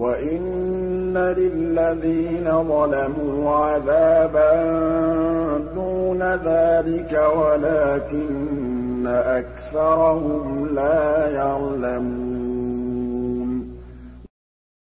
وَإِنَّ لِلَّذِينَ ظَلَمُوا عَذَابًا دُونَ ذَٰلِكَ وَلَٰكِنَّ أَكْثَرَهُمْ لَا